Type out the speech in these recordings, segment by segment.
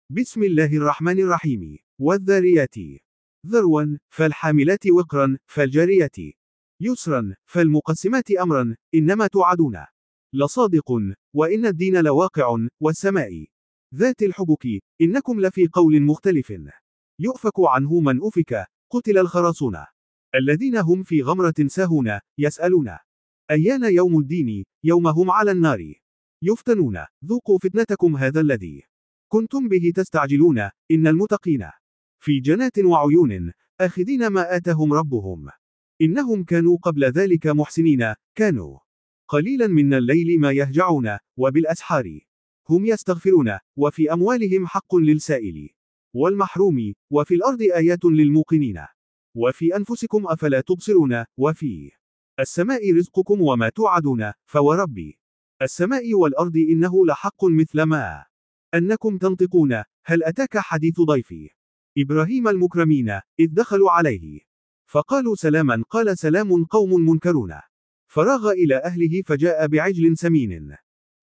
بسم الله الرحمن الرحيم. والذاريات ذروا، فالحاملات وقرا، فالجاريات يسرا، فالمقسمات أمرا، إنما توعدون لصادق، وإن الدين لواقع، والسماء ذات الحبك، إنكم لفي قول مختلف. يؤفك عنه من أفك، قتل الخراصون الذين هم في غمرة ساهون، يسألون أيان يوم الدين، يوم هم على النار يفتنون. ذوقوا فتنتكم هذا الذي كنتم به تستعجلون. إن المتقين في جنات وعيون، آخذين ما آتاهم ربهم، إنهم كانوا قبل ذلك محسنين. كانوا قليلا من الليل ما يهجعون، وبالأسحار هم يستغفرون. وفي أموالهم حق للسائل والمحروم، وفي الأرض آيات للموقنين، وفي أنفسكم أفلا تبصرون. وفي السماء رزقكم وما توعدون. فورب السماء والأرض إنه لحق مثل ما أنكم تنطقون. هل أتاك حديث ضيف إبراهيم المكرمين، إذ دخلوا عليه فقالوا سلاما، قال سلام قوم منكرون. فراغ إلى أهله فجاء بعجل سمين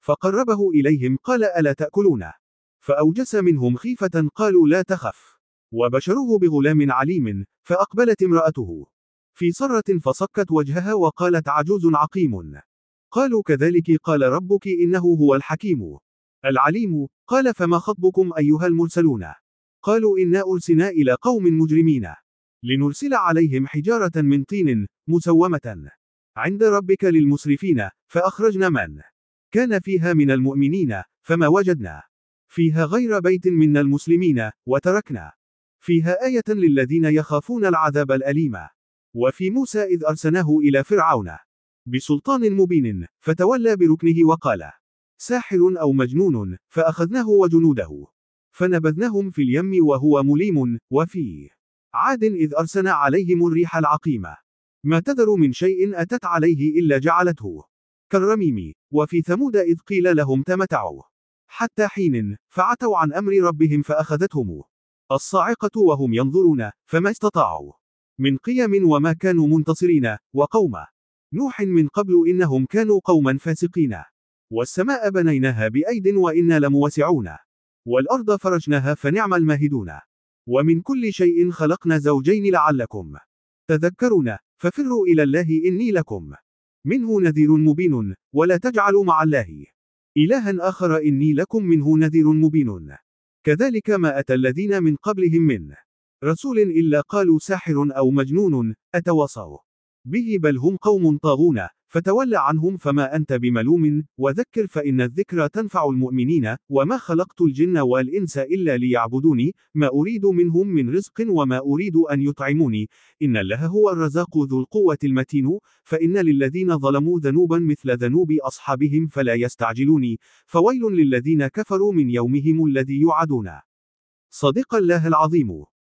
فقربه إليهم، قال ألا تأكلون؟ فأوجس منهم خيفة، قالوا لا تخف، وبشروه بغلام عليم. فأقبلت امرأته في صرة فصكت وجهها وقالت عجوز عقيم. قالوا كذلك قال ربك إنه هو الحكيم العليم. قال فما خطبكم أيها المرسلون؟ قالوا إنا أرسلنا إلى قوم مجرمين لنرسل عليهم حجارة من طين مسومة عند ربك للمسرفين. فأخرجنا من كان فيها من المؤمنين، فما وجدنا فيها غير بيت من المسلمين، وتركنا فيها آية للذين يخافون العذاب الأليم. وفي موسى إذ أرسلناه إلى فرعون بسلطان مبين، فتولى بركنه وقال ساحر أو مجنون، فأخذناه وجنوده فنبذناهم في اليم وهو مليم. وفي عاد إذ أرسلنا عليهم الريح العقيم، ما تذر من شيء أتت عليه إلا جعلته كالرميم. وفي ثمود إذ قيل لهم تمتعوا حتى حين، فعتوا عن أمر ربهم فأخذتهم الصاعقة وهم ينظرون، فما استطاعوا من قيام وما كانوا منتصرين. وقوم نوح من قبل إنهم كانوا قوما فاسقين. والسماء بنيناها بأيد وإنا لموسعون، والأرض فرشناها فنعم الماهدون. ومن كل شيء خلقنا زوجين لعلكم تذكرون. ففروا إلى الله إني لكم منه نذير مبين، ولا تجعلوا مع الله إلها آخر إني لكم منه نذير مبين. كذلك ما أتى الذين من قبلهم من رسول إلا قالوا ساحر أو مجنون أتواصوا به بل هم قوم طاغون. فتول عنهم فما أنت بملوم، وذكر فإن الذكرى تنفع المؤمنين. وما خلقت الجن والإنس إلا ليعبدوني، ما أريد منهم من رزق وما أريد أن يطعموني، إن الله هو الرزاق ذو القوة المتين. فإن للذين ظلموا ذنوبا مثل ذنوب أصحابهم فلا يستعجلوني، فويل للذين كفروا من يومهم الذي يوعدون. صدق الله العظيم.